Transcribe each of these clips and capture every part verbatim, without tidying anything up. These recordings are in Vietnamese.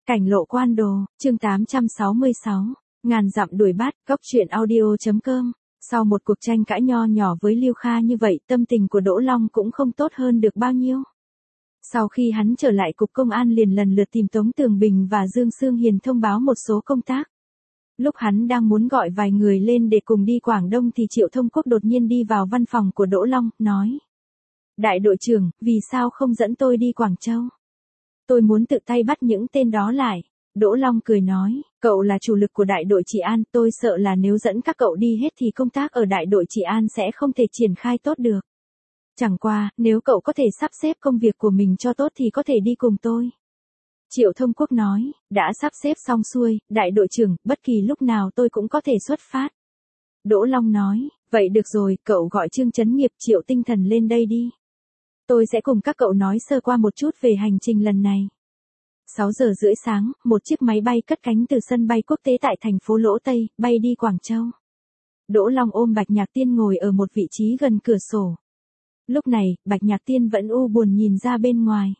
Cảnh lộ quan đồ, chương tám trăm sáu mươi sáu, ngàn dặm đuổi bắt, góc truyện audio.com. Sau một cuộc tranh cãi nho nhỏ với Lưu Kha như vậy, tâm tình của Đỗ Long cũng không tốt hơn được bao nhiêu. Sau khi hắn trở lại cục công an liền lần lượt tìm Tống Tường Bình và Dương Sương Hiền thông báo một số công tác. Lúc hắn đang muốn gọi vài người lên để cùng đi Quảng Đông thì Triệu Thông Quốc đột nhiên đi vào văn phòng của Đỗ Long, nói: Đại đội trưởng, vì sao không dẫn tôi đi Quảng Châu? Tôi muốn tự tay bắt những tên đó lại. Đỗ Long cười nói, cậu là chủ lực của đại đội trị an, tôi sợ là nếu dẫn các cậu đi hết thì công tác ở đại đội trị an sẽ không thể triển khai tốt được. Chẳng qua, nếu cậu có thể sắp xếp công việc của mình cho tốt thì có thể đi cùng tôi. Triệu Thông Quốc nói, đã sắp xếp xong xuôi, đại đội trưởng, bất kỳ lúc nào tôi cũng có thể xuất phát. Đỗ Long nói, vậy được rồi, cậu gọi Trương Chấn Nghiệp, Triệu Tinh Thần lên đây đi. Tôi sẽ cùng các cậu nói sơ qua một chút về hành trình lần này. sáu giờ rưỡi sáng, một chiếc máy bay cất cánh từ sân bay quốc tế tại thành phố Lỗ Tây, bay đi Quảng Châu. Đỗ Long ôm Bạch Nhạc Tiên ngồi ở một vị trí gần cửa sổ. Lúc này, Bạch Nhạc Tiên vẫn u buồn nhìn ra bên ngoài.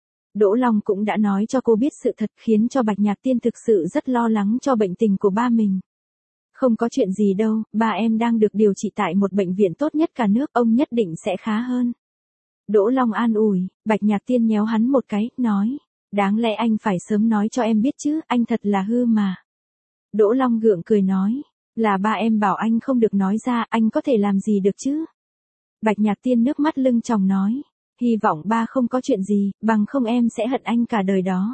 Đỗ Long cũng đã nói cho cô biết sự thật khiến cho Bạch Nhạc Tiên thực sự rất lo lắng cho bệnh tình của ba mình. Không có chuyện gì đâu, ba em đang được điều trị tại một bệnh viện tốt nhất cả nước, ông nhất định sẽ khá hơn. Đỗ Long an ủi, Bạch Nhạc Tiên nhéo hắn một cái, nói, đáng lẽ anh phải sớm nói cho em biết chứ, anh thật là hư mà. Đỗ Long gượng cười nói, là ba em bảo anh không được nói ra, anh có thể làm gì được chứ? Bạch Nhạc Tiên nước mắt lưng tròng nói, hy vọng ba không có chuyện gì, bằng không em sẽ hận anh cả đời đó.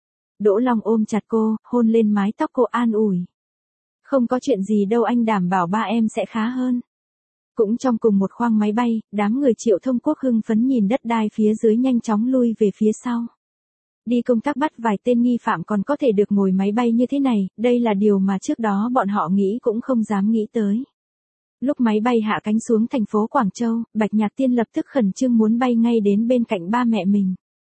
Đỗ Long ôm chặt cô, hôn lên mái tóc cô an ủi. Không có chuyện gì đâu, anh đảm bảo ba em sẽ khá hơn. Cũng trong cùng một khoang máy bay, đám người Triệu Thông Quốc hưng phấn nhìn đất đai phía dưới nhanh chóng lui về phía sau. Đi công tác bắt vài tên nghi phạm còn có thể được ngồi máy bay như thế này, đây là điều mà trước đó bọn họ nghĩ cũng không dám nghĩ tới. Lúc máy bay hạ cánh xuống thành phố Quảng Châu, Bạch Nhạc Tiên lập tức khẩn trương muốn bay ngay đến bên cạnh ba mẹ mình.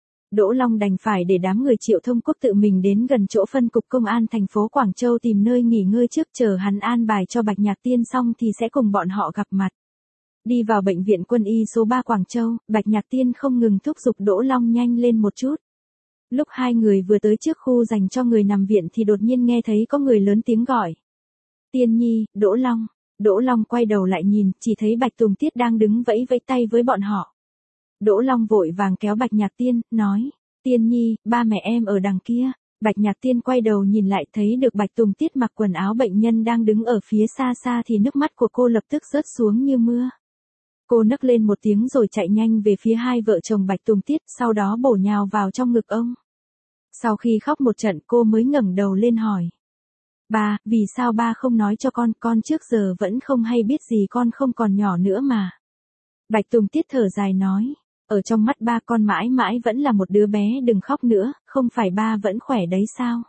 Đỗ Long đành phải để đám người Triệu Thông Quốc tự mình đến gần chỗ phân cục công an thành phố Quảng Châu tìm nơi nghỉ ngơi trước, chờ hắn an bài cho Bạch Nhạc Tiên xong thì sẽ cùng bọn họ gặp mặt. Đi vào bệnh viện quân y số ba Quảng Châu, Bạch Nhạc Tiên không ngừng thúc giục Đỗ Long nhanh lên một chút. Lúc hai người vừa tới trước khu dành cho người nằm viện thì đột nhiên nghe thấy có người lớn tiếng gọi. Tiên Nhi, Đỗ Long. Đỗ Long quay đầu lại nhìn, chỉ thấy Bạch Tùng Tiết đang đứng vẫy vẫy tay với bọn họ. Đỗ Long vội vàng kéo Bạch Nhạc Tiên, nói, Tiên Nhi, ba mẹ em ở đằng kia. Bạch Nhạc Tiên quay đầu nhìn lại thấy được Bạch Tùng Tiết mặc quần áo bệnh nhân đang đứng ở phía xa xa thì nước mắt của cô lập tức rớt xuống như mưa. Cô nấc lên một tiếng rồi chạy nhanh về phía hai vợ chồng Bạch Tùng Tiết, sau đó bổ nhào vào trong ngực ông. Sau khi khóc một trận cô mới ngẩng đầu lên hỏi. Ba, vì sao ba không nói cho con, con trước giờ vẫn không hay biết gì, con không còn nhỏ nữa mà. Bạch Tùng Tiết thở dài nói, ở trong mắt ba con mãi mãi vẫn là một đứa bé, đừng khóc nữa, không phải ba vẫn khỏe đấy sao?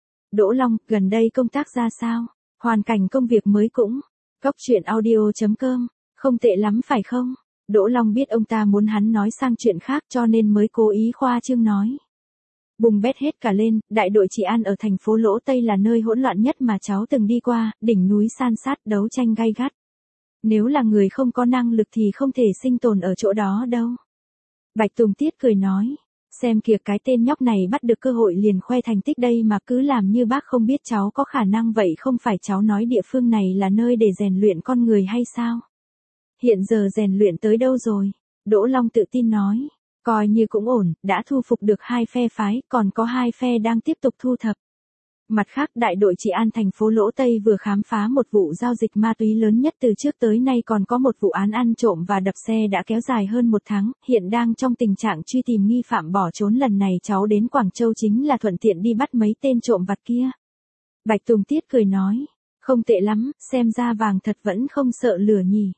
Đỗ Long, gần đây công tác ra sao? Hoàn cảnh công việc mới cũng. Góc truyện audio.com, không tệ lắm phải không? Đỗ Long biết ông ta muốn hắn nói sang chuyện khác cho nên mới cố ý khoa trương nói. Bùng bét hết cả lên, đại đội trị an ở thành phố Lỗ Tây là nơi hỗn loạn nhất mà cháu từng đi qua, đỉnh núi san sát, đấu tranh gay gắt. Nếu là người không có năng lực thì không thể sinh tồn ở chỗ đó đâu. Bạch Tùng Tiết cười nói, xem kìa cái tên nhóc này bắt được cơ hội liền khoe thành tích đây mà cứ làm như bác không biết cháu có khả năng, vậy không phải cháu nói địa phương này là nơi để rèn luyện con người hay sao? Hiện giờ rèn luyện tới đâu rồi? Đỗ Long tự tin nói, coi như cũng ổn, đã thu phục được hai phe phái, còn có hai phe đang tiếp tục thu thập. Mặt khác, đại đội trị an thành phố Lỗ Tây vừa khám phá một vụ giao dịch ma túy lớn nhất từ trước tới nay, còn có một vụ án ăn trộm và đập xe đã kéo dài hơn một tháng, hiện đang trong tình trạng truy tìm nghi phạm bỏ trốn. Lần này cháu đến Quảng Châu chính là thuận tiện đi bắt mấy tên trộm vặt kia. Bạch Tùng Tiết cười nói, không tệ lắm, xem ra vàng thật vẫn không sợ lửa nhỉ.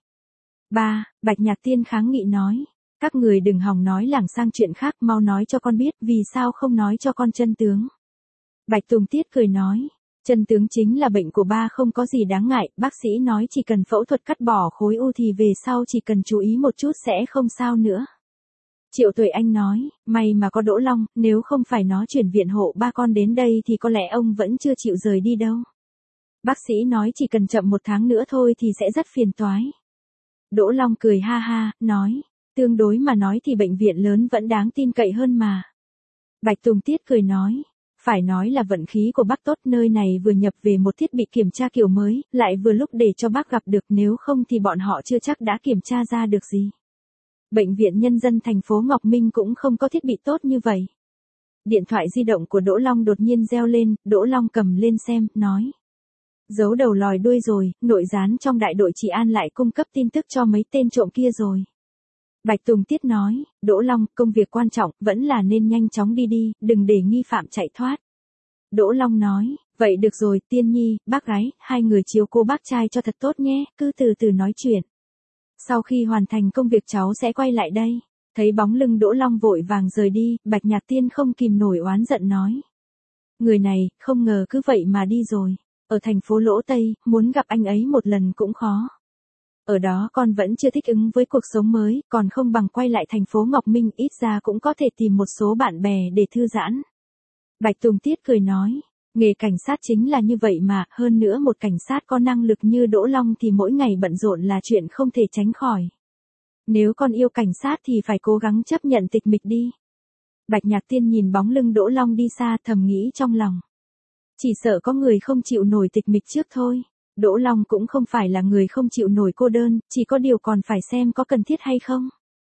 Ba, Bạch Nhạc Tiên kháng nghị nói, các người đừng hòng nói lảng sang chuyện khác, mau nói cho con biết, vì sao không nói cho con chân tướng. Bạch Tùng Tiết cười nói, chân tướng chính là bệnh của ba không có gì đáng ngại, bác sĩ nói chỉ cần phẫu thuật cắt bỏ khối u thì về sau chỉ cần chú ý một chút sẽ không sao nữa. Triệu Tuệ Anh nói, may mà có Đỗ Long, nếu không phải nó chuyển viện hộ ba con đến đây thì có lẽ ông vẫn chưa chịu rời đi đâu. Bác sĩ nói chỉ cần chậm một tháng nữa thôi thì sẽ rất phiền toái. Đỗ Long cười ha ha, nói, tương đối mà nói thì bệnh viện lớn vẫn đáng tin cậy hơn mà. Bạch Tùng Tiết cười nói, Phải nói là vận khí của bác tốt, nơi này vừa nhập về một thiết bị kiểm tra kiểu mới, lại vừa lúc để cho bác gặp được, nếu không thì bọn họ chưa chắc đã kiểm tra ra được gì. Bệnh viện Nhân dân thành phố Ngọc Minh cũng không có thiết bị tốt như vậy. Điện thoại di động của Đỗ Long đột nhiên reo lên, Đỗ Long cầm lên xem, nói. Giấu đầu lòi đuôi rồi, nội gián trong đại đội trị an lại cung cấp tin tức cho mấy tên trộm kia rồi. Bạch Tùng Tiết nói, Đỗ Long, công việc quan trọng, vẫn là nên nhanh chóng đi đi, đừng để nghi phạm chạy thoát. Đỗ Long nói, vậy được rồi, Tiên Nhi, bác gái, hai người chiếu cố bác trai cho thật tốt nhé, cứ từ từ nói chuyện. Sau khi hoàn thành công việc cháu sẽ quay lại đây. Thấy bóng lưng Đỗ Long vội vàng rời đi, Bạch Nhạc Tiên không kìm nổi oán giận nói. Người này, không ngờ cứ vậy mà đi rồi. Ở thành phố Lỗ Tây, muốn gặp anh ấy một lần cũng khó. Ở đó con vẫn chưa thích ứng với cuộc sống mới, còn không bằng quay lại thành phố Ngọc Minh, ít ra cũng có thể tìm một số bạn bè để thư giãn. Bạch Tùng Tiết cười nói, nghề cảnh sát chính là như vậy mà, hơn nữa một cảnh sát có năng lực như Đỗ Long thì mỗi ngày bận rộn là chuyện không thể tránh khỏi. Nếu con yêu cảnh sát thì phải cố gắng chấp nhận tịch mịch đi. Bạch Nhạc Tiên nhìn bóng lưng Đỗ Long đi xa, thầm nghĩ trong lòng. Chỉ sợ có người không chịu nổi tịch mịch trước thôi. Đỗ Long cũng không phải là người không chịu nổi cô đơn, chỉ có điều còn phải xem có cần thiết hay không.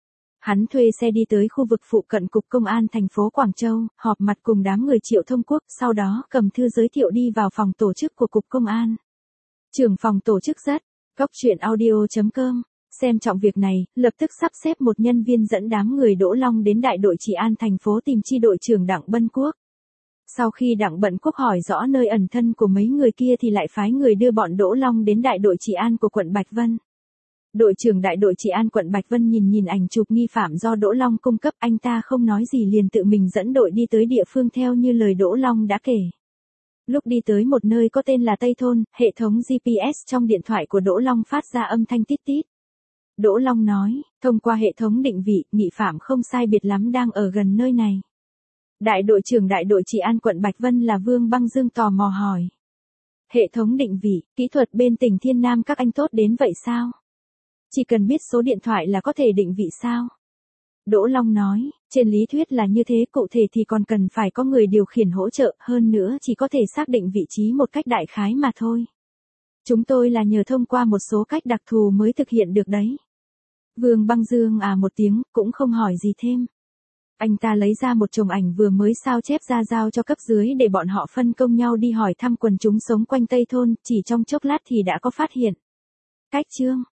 Hắn thuê xe đi tới khu vực phụ cận Cục Công an thành phố Quảng Châu, họp mặt cùng đám người Triệu Thông Quốc, sau đó cầm thư giới thiệu đi vào phòng tổ chức của Cục Công an. Trưởng phòng tổ chức rất, góc truyện audio chấm com. Xem trọng việc này, lập tức sắp xếp một nhân viên dẫn đám người Đỗ Long đến đại đội trị an thành phố tìm chi đội trưởng Đặng Bân Quốc. Sau khi Đặng Bân Quốc hỏi rõ nơi ẩn thân của mấy người kia thì lại phái người đưa bọn Đỗ Long đến đại đội trị an của quận Bạch Vân. Đội trưởng đại đội trị an quận Bạch Vân nhìn nhìn ảnh chụp nghi phạm do Đỗ Long cung cấp, anh ta không nói gì liền tự mình dẫn đội đi tới địa phương theo như lời Đỗ Long đã kể. Lúc đi tới một nơi có tên là Tây Thôn, hệ thống giê pê ét trong điện thoại của Đỗ Long phát ra âm thanh tít tít. Đỗ Long nói, thông qua hệ thống định vị, nghi phạm không sai biệt lắm đang ở gần nơi này. Đại đội trưởng đại đội trị an quận Bạch Vân là Vương Băng Dương tò mò hỏi. Hệ thống định vị, kỹ thuật bên tỉnh Thiên Nam các anh tốt đến vậy sao? Chỉ cần biết số điện thoại là có thể định vị sao? Đỗ Long nói, trên lý thuyết là như thế, cụ thể thì còn cần phải có người điều khiển hỗ trợ, hơn nữa chỉ có thể xác định vị trí một cách đại khái mà thôi. Chúng tôi là nhờ thông qua một số cách đặc thù mới thực hiện được đấy. Vương Băng Dương à một tiếng, cũng không hỏi gì thêm. Anh ta lấy ra một chồng ảnh vừa mới sao chép ra giao cho cấp dưới để bọn họ phân công nhau đi hỏi thăm quần chúng sống quanh Tây Thôn, chỉ trong chốc lát thì đã có phát hiện. Cách chương